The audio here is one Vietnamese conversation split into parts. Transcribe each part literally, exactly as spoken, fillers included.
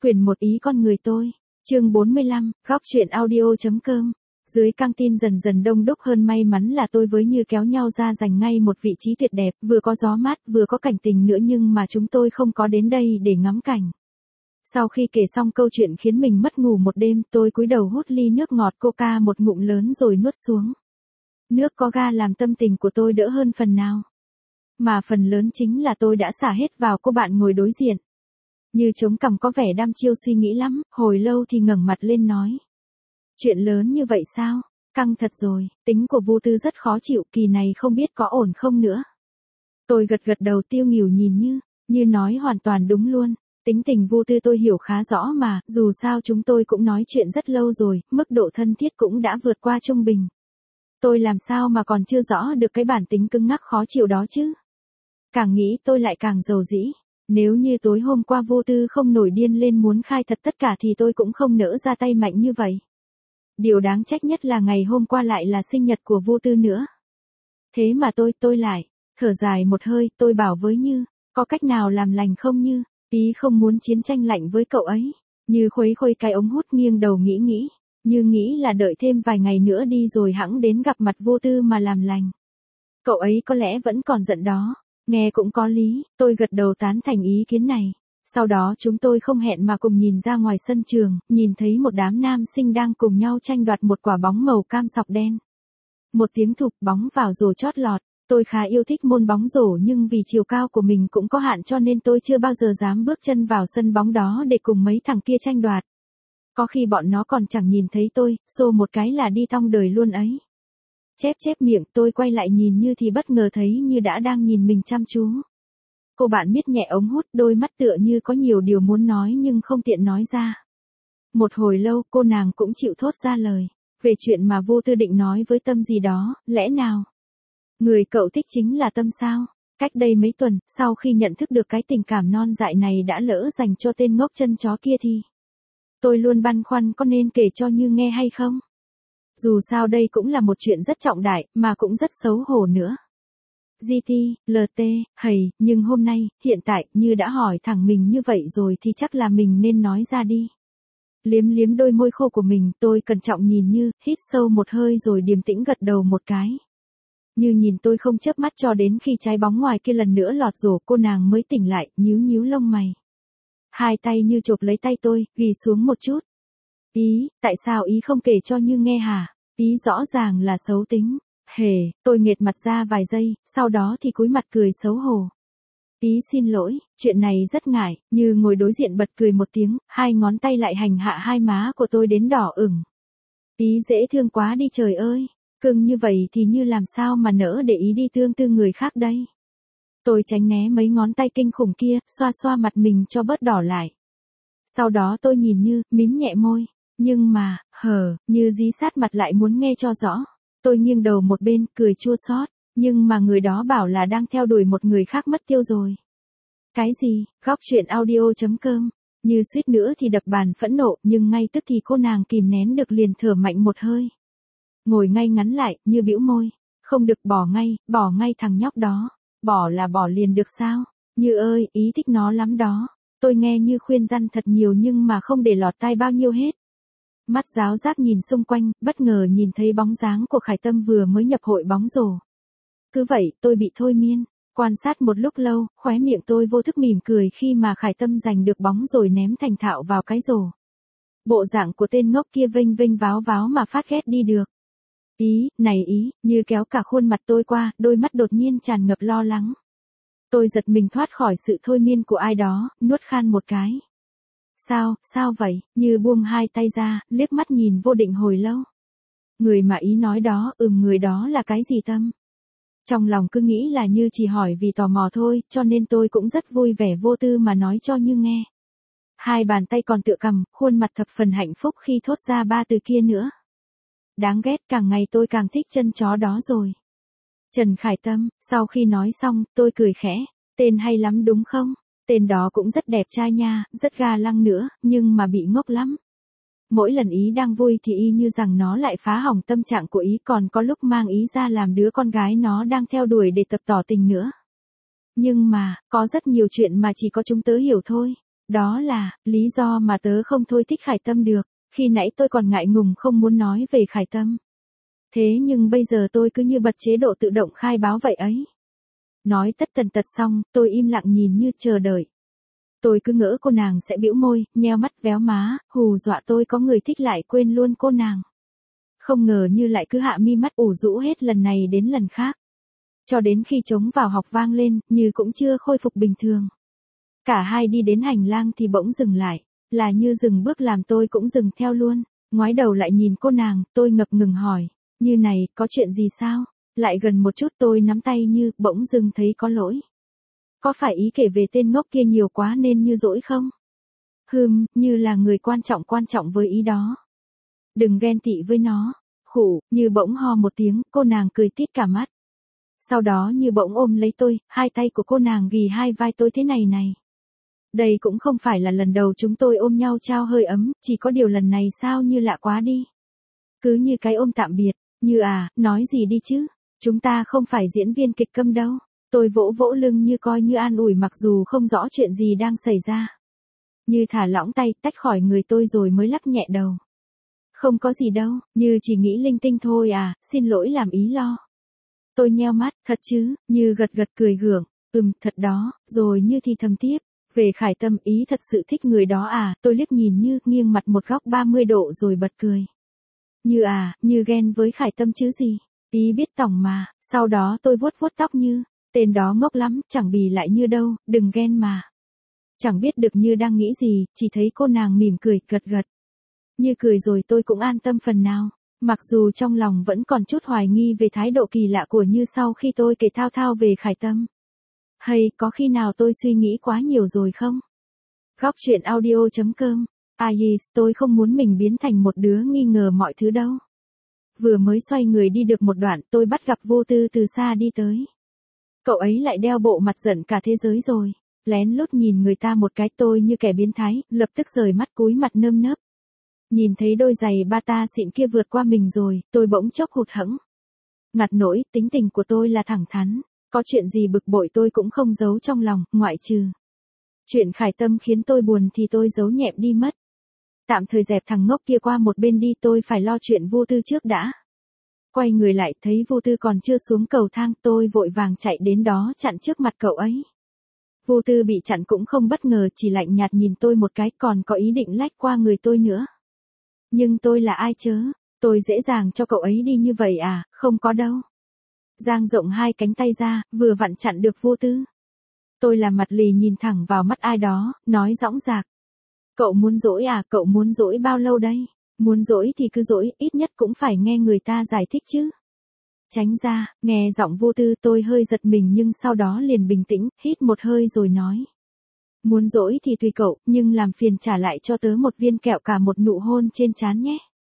Quyển một ý con người tôi. Chương bốn mươi lăm, góc truyện audio.com. Dưới căng tin dần dần đông đúc hơn, may mắn là tôi với Như kéo nhau ra giành ngay một vị trí tuyệt đẹp, vừa có gió mát vừa có cảnh tình nữa, nhưng mà chúng tôi không có đến đây để ngắm cảnh. Sau khi kể xong câu chuyện khiến mình mất ngủ một đêm, tôi cúi đầu hút ly nước ngọt Coca một ngụm lớn rồi nuốt xuống. Nước có ga làm tâm tình của tôi đỡ hơn phần nào. Mà phần lớn chính là tôi đã xả hết vào cô bạn ngồi đối diện. Như chống cằm có vẻ đăm chiêu suy nghĩ lắm, hồi lâu thì ngẩng mặt lên nói. Chuyện lớn như vậy sao? Căng thật rồi, tính của Vu Tư rất khó chịu, kỳ này không biết có ổn không nữa. Tôi gật gật đầu tiêu nghỉu nhìn Như, Như nói hoàn toàn đúng luôn. Tính tình Vu Tư tôi hiểu khá rõ mà, dù sao chúng tôi cũng nói chuyện rất lâu rồi, mức độ thân thiết cũng đã vượt qua trung bình. Tôi làm sao mà còn chưa rõ được cái bản tính cứng ngắc khó chịu đó chứ? Càng nghĩ tôi lại càng dầu dĩ. Nếu như tối hôm qua Vu Tư không nổi điên lên muốn khai thật tất cả thì tôi cũng không nỡ ra tay mạnh như vậy. Điều đáng trách nhất là ngày hôm qua lại là sinh nhật của Vu Tư nữa. Thế mà tôi, tôi lại, thở dài một hơi, tôi bảo với Như, có cách nào làm lành không Như? Ý không muốn chiến tranh lạnh với cậu ấy. Như khuấy khuấy cái ống hút nghiêng đầu nghĩ nghĩ. Như nghĩ là đợi thêm vài ngày nữa đi rồi hẵng đến gặp mặt Vu Tư mà làm lành. Cậu ấy có lẽ vẫn còn giận đó. Nghe cũng có lý, tôi gật đầu tán thành ý kiến này. Sau đó chúng tôi không hẹn mà cùng nhìn ra ngoài sân trường, nhìn thấy một đám nam sinh đang cùng nhau tranh đoạt một quả bóng màu cam sọc đen. Một tiếng thụp, bóng vào rổ chót lọt. Tôi khá yêu thích môn bóng rổ nhưng vì chiều cao của mình cũng có hạn cho nên tôi chưa bao giờ dám bước chân vào sân bóng đó để cùng mấy thằng kia tranh đoạt. Có khi bọn nó còn chẳng nhìn thấy tôi, xô một cái là đi thong đời luôn ấy. Chép chép miệng, tôi quay lại nhìn Như thì bất ngờ thấy Như đã đang nhìn mình chăm chú. Cô bạn miết nhẹ ống hút, đôi mắt tựa như có nhiều điều muốn nói nhưng không tiện nói ra. Một hồi lâu cô nàng cũng chịu thốt ra lời. Về chuyện mà Vu Tư định nói với Tâm gì đó, lẽ nào? Người cậu thích chính là Tâm sao? Cách đây mấy tuần, sau khi nhận thức được cái tình cảm non dại này đã lỡ dành cho tên ngốc chân chó kia thì tôi luôn băn khoăn có nên kể cho Như nghe hay không? Dù sao đây cũng là một chuyện rất trọng đại, mà cũng rất xấu hổ nữa. giê tê, lờ tê, hầy, nhưng hôm nay, hiện tại, Như đã hỏi thẳng mình như vậy rồi thì chắc là mình nên nói ra đi. Liếm liếm đôi môi khô của mình, tôi cẩn trọng nhìn Như, hít sâu một hơi rồi điềm tĩnh gật đầu một cái. Như nhìn tôi không chớp mắt cho đến khi trái bóng ngoài kia lần nữa lọt rổ, cô nàng mới tỉnh lại, nhíu nhíu lông mày. Hai tay Như chộp lấy tay tôi, ghì xuống một chút. Ý, tại sao ý không kể cho Như nghe hả? Ý rõ ràng là xấu tính. Hề, tôi nghệt mặt ra vài giây, sau đó thì cúi mặt cười xấu hổ. Ý xin lỗi, chuyện này rất ngại. Như ngồi đối diện bật cười một tiếng, hai ngón tay lại hành hạ hai má của tôi đến đỏ ửng. Ý dễ thương quá đi trời ơi, cưng như vậy thì Như làm sao mà nỡ để ý đi thương tư người khác đây. Tôi tránh né mấy ngón tay kinh khủng kia, xoa xoa mặt mình cho bớt đỏ lại. Sau đó tôi nhìn Như, mím nhẹ môi. Nhưng mà, hờ, Như dí sát mặt lại muốn nghe cho rõ. Tôi nghiêng đầu một bên, cười chua xót. Nhưng mà người đó bảo là đang theo đuổi một người khác mất tiêu rồi. Cái gì? Góc truyện audio.com. Như suýt nữa thì đập bàn phẫn nộ, nhưng ngay tức thì cô nàng kìm nén được liền thở mạnh một hơi. Ngồi ngay ngắn lại, Như bĩu môi. Không được, bỏ ngay, bỏ ngay thằng nhóc đó. Bỏ là bỏ liền được sao? Như ơi, ý thích nó lắm đó. Tôi nghe Như khuyên răn thật nhiều nhưng mà không để lọt tai bao nhiêu hết. Mắt giáo giác nhìn xung quanh, bất ngờ nhìn thấy bóng dáng của Khải Tâm vừa mới nhập hội bóng rổ. Cứ vậy, tôi bị thôi miên. Quan sát một lúc lâu, khóe miệng tôi vô thức mỉm cười khi mà Khải Tâm giành được bóng rồi ném thành thạo vào cái rổ. Bộ dạng của tên ngốc kia vênh vênh váo váo mà phát ghét đi được. Ý, này ý, Như kéo cả khuôn mặt tôi qua, đôi mắt đột nhiên tràn ngập lo lắng. Tôi giật mình thoát khỏi sự thôi miên của ai đó, nuốt khan một cái. Sao, sao vậy? Như buông hai tay ra, liếc mắt nhìn vô định hồi lâu. Người mà ý nói đó, ừm người đó là cái gì Tâm? Trong lòng cứ nghĩ là Như chỉ hỏi vì tò mò thôi, cho nên tôi cũng rất vui vẻ vô tư mà nói cho Như nghe. Hai bàn tay còn tựa cằm, khuôn mặt thập phần hạnh phúc khi thốt ra ba từ kia nữa. Đáng ghét, càng ngày tôi càng thích chân chó đó rồi. Trần Khải Tâm, sau khi nói xong, tôi cười khẽ. Tên hay lắm đúng không? Tên đó cũng rất đẹp trai nha, rất ga lăng nữa, nhưng mà bị ngốc lắm. Mỗi lần ý đang vui thì y như rằng nó lại phá hỏng tâm trạng của ý, còn có lúc mang ý ra làm đứa con gái nó đang theo đuổi để tập tỏ tình nữa. Nhưng mà, có rất nhiều chuyện mà chỉ có chúng tớ hiểu thôi. Đó là, lý do mà tớ không thôi thích Khải Tâm được, khi nãy tôi còn ngại ngùng không muốn nói về Khải Tâm. Thế nhưng bây giờ tôi cứ như bật chế độ tự động khai báo vậy ấy. Nói tất tần tật xong, tôi im lặng nhìn như chờ đợi. Tôi cứ ngỡ cô nàng sẽ bĩu môi, nheo mắt véo má, hù dọa tôi có người thích lại quên luôn cô nàng. Không ngờ như lại cứ hạ mi mắt ủ rũ hết lần này đến lần khác. Cho đến khi trống vào học vang lên, Như cũng chưa khôi phục bình thường. Cả hai đi đến hành lang thì bỗng dừng lại, là Như dừng bước làm tôi cũng dừng theo luôn. Ngoái đầu lại nhìn cô nàng, tôi ngập ngừng hỏi, Như này, có chuyện gì sao? Lại gần một chút tôi nắm tay Như, bỗng dưng thấy có lỗi. Có phải ý kể về tên ngốc kia nhiều quá nên Như dỗi không? Hừm, Như là người quan trọng quan trọng với ý đó. Đừng ghen tị với nó. Khủ, Như bỗng ho một tiếng, cô nàng cười tít cả mắt. Sau đó Như bỗng ôm lấy tôi, hai tay của cô nàng ghì hai vai tôi thế này này. Đây cũng không phải là lần đầu chúng tôi ôm nhau trao hơi ấm, chỉ có điều lần này sao Như lạ quá đi. Cứ như cái ôm tạm biệt, Như à, nói gì đi chứ, chúng ta không phải diễn viên kịch câm đâu. Tôi vỗ vỗ lưng Như coi như an ủi mặc dù không rõ chuyện gì đang xảy ra. Như thả lỏng tay, tách khỏi người tôi rồi mới lắc nhẹ đầu. Không có gì đâu, Như chỉ nghĩ linh tinh thôi à, xin lỗi làm ý lo. Tôi nheo mắt, thật chứ, Như gật gật cười gượng, ừm, thật đó, rồi Như thì thầm tiếp. Về Khải Tâm, ý thật sự thích người đó à, tôi liếc nhìn Như, nghiêng mặt một góc ba mươi độ rồi bật cười. Như à, Như ghen với Khải Tâm chứ gì, ý biết tỏng mà, sau đó tôi vuốt vuốt tóc Như, tên đó ngốc lắm, chẳng bì lại Như đâu, đừng ghen mà. Chẳng biết được Như đang nghĩ gì, chỉ thấy cô nàng mỉm cười, gật gật. Như cười rồi tôi cũng an tâm phần nào, mặc dù trong lòng vẫn còn chút hoài nghi về thái độ kỳ lạ của Như sau khi tôi kể thao thao về Khải Tâm. Hay, có khi nào tôi suy nghĩ quá nhiều rồi không? Góc truyện audio chấm com. À yes, tôi không muốn mình biến thành một đứa nghi ngờ mọi thứ đâu. Vừa mới xoay người đi được một đoạn tôi bắt gặp Vô Tư từ xa đi tới. Cậu ấy lại đeo bộ mặt giận cả thế giới rồi. Lén lút nhìn người ta một cái tôi như kẻ biến thái, lập tức rời mắt cúi mặt nơm nớp. Nhìn thấy đôi giày bata xịn kia vượt qua mình rồi, tôi bỗng chốc hụt hẫng. Ngặt nỗi, tính tình của tôi là thẳng thắn. Có chuyện gì bực bội tôi cũng không giấu trong lòng, ngoại trừ chuyện Khải Tâm khiến tôi buồn thì tôi giấu nhẹm đi mất. Tạm thời dẹp thằng ngốc kia qua một bên đi, tôi phải lo chuyện Vô Tư trước đã. Quay người lại thấy Vô Tư còn chưa xuống cầu thang, tôi vội vàng chạy đến đó chặn trước mặt cậu ấy. Vô Tư bị chặn cũng không bất ngờ, chỉ lạnh nhạt nhìn tôi một cái, còn có ý định lách qua người tôi nữa. Nhưng tôi là ai chớ, tôi dễ dàng cho cậu ấy đi như vậy à, không có đâu. Giang rộng hai cánh tay ra, vừa vặn chặn được Vô Tư. Tôi làm mặt lì nhìn thẳng vào mắt ai đó, nói dõng dạc. Cậu muốn dỗi à, cậu muốn dỗi bao lâu đây? Muốn dỗi thì cứ dỗi, ít nhất cũng phải nghe người ta giải thích chứ. Tránh ra, nghe giọng Vô Tư tôi hơi giật mình nhưng sau đó liền bình tĩnh, hít một hơi rồi nói. Muốn dỗi thì tùy cậu, nhưng làm phiền trả lại cho tớ một viên kẹo cả một nụ hôn trên trán nhé.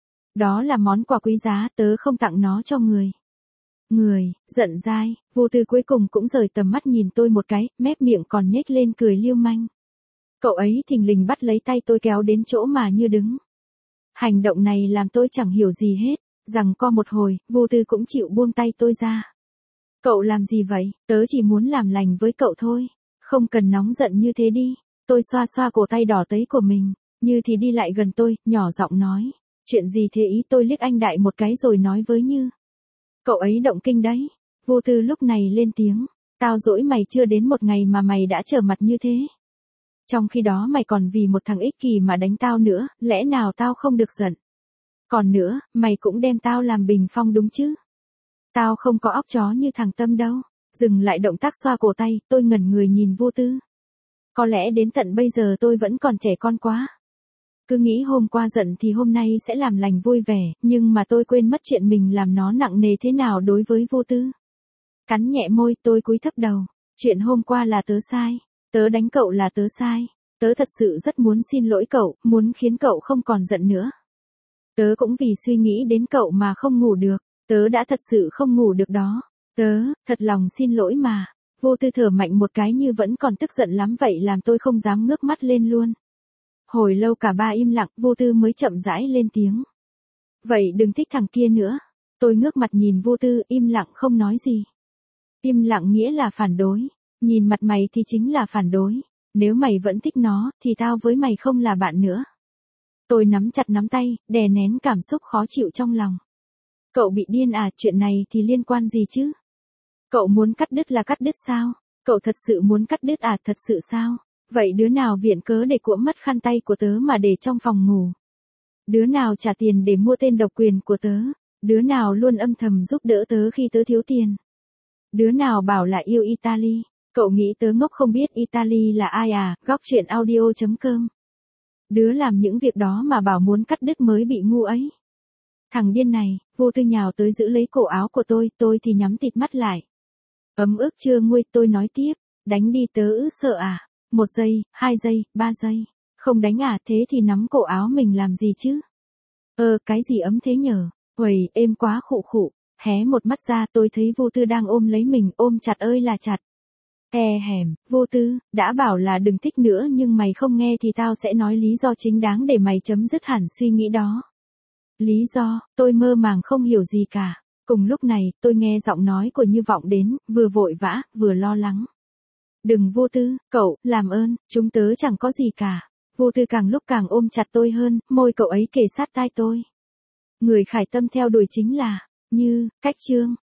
Đó là món quà quý giá, tớ không tặng nó cho người. Người, giận dai, Vô Tư cuối cùng cũng rời tầm mắt nhìn tôi một cái, mép miệng còn nhếch lên cười liêu manh. Cậu ấy thình lình bắt lấy tay tôi kéo đến chỗ mà Như đứng. Hành động này làm tôi chẳng hiểu gì hết, rằng co một hồi, Vô Tư cũng chịu buông tay tôi ra. Cậu làm gì vậy, tớ chỉ muốn làm lành với cậu thôi, không cần nóng giận như thế đi. Tôi xoa xoa cổ tay đỏ tấy của mình, Như thì đi lại gần tôi, nhỏ giọng nói. Chuyện gì thế ý, tôi liếc anh đại một cái rồi nói với Như. Cậu ấy động kinh đấy. Vô Tư lúc này lên tiếng. Tao dỗi mày chưa đến một ngày mà mày đã trở mặt như thế. Trong khi đó mày còn vì một thằng ích kỷ mà đánh tao nữa, lẽ nào tao không được giận. Còn nữa, mày cũng đem tao làm bình phong đúng chứ. Tao không có óc chó như thằng Tâm đâu. Dừng lại động tác xoa cổ tay, tôi ngẩn người nhìn Vô Tư. Có lẽ đến tận bây giờ tôi vẫn còn trẻ con quá. Cứ nghĩ hôm qua giận thì hôm nay sẽ làm lành vui vẻ, nhưng mà tôi quên mất chuyện mình làm nó nặng nề thế nào đối với Vô Tư. Cắn nhẹ môi, tôi cúi thấp đầu. Chuyện hôm qua là tớ sai. Tớ đánh cậu là tớ sai. Tớ thật sự rất muốn xin lỗi cậu, muốn khiến cậu không còn giận nữa. Tớ cũng vì suy nghĩ đến cậu mà không ngủ được. Tớ đã thật sự không ngủ được đó. Tớ, thật lòng xin lỗi mà. Vô Tư thở mạnh một cái như vẫn còn tức giận lắm vậy làm tôi không dám ngước mắt lên luôn. Hồi lâu cả ba im lặng, Vô Tư mới chậm rãi lên tiếng. Vậy đừng thích thằng kia nữa. Tôi ngước mặt nhìn Vô Tư, im lặng không nói gì. Im lặng nghĩa là phản đối. Nhìn mặt mày thì chính là phản đối. Nếu mày vẫn thích nó, thì tao với mày không là bạn nữa. Tôi nắm chặt nắm tay, đè nén cảm xúc khó chịu trong lòng. Cậu bị điên à, chuyện này thì liên quan gì chứ? Cậu muốn cắt đứt là cắt đứt sao? Cậu thật sự muốn cắt đứt à, thật sự sao? Vậy đứa nào viện cớ để cuỗm mất khăn tay của tớ mà để trong phòng ngủ? Đứa nào trả tiền để mua tên độc quyền của tớ? Đứa nào luôn âm thầm giúp đỡ tớ khi tớ thiếu tiền? Đứa nào bảo là yêu Italy? Cậu nghĩ tớ ngốc không biết Italy là ai à? Góc chuyện audio chấm com. Đứa làm những việc đó mà bảo muốn cắt đứt mới bị ngu ấy. Thằng điên này, vô tư nhào tới giữ lấy cổ áo của tôi, tôi thì nhắm tịt mắt lại. Ấm ức chưa nguôi, tôi nói tiếp, đánh đi tớ ư sợ à? Một giây, hai giây, ba giây. Không đánh à, thế thì nắm cổ áo mình làm gì chứ? Ờ, cái gì ấm thế nhở? Uầy, êm quá khụ khụ. Hé một mắt ra tôi thấy vô tư đang ôm lấy mình, ôm chặt ơi là chặt. E hèm, vô tư, đã bảo là đừng thích nữa nhưng mày không nghe thì tao sẽ nói lý do chính đáng để mày chấm dứt hẳn suy nghĩ đó. Lý do, tôi mơ màng không hiểu gì cả. Cùng lúc này, tôi nghe giọng nói của Như vọng đến, vừa vội vã, vừa lo lắng. Đừng vô tư, cậu, làm ơn, chúng tớ chẳng có gì cả. Vô tư càng lúc càng ôm chặt tôi hơn, môi cậu ấy kề sát tai tôi. Người Khải Tâm theo đuổi chính là, Như, cách Trương.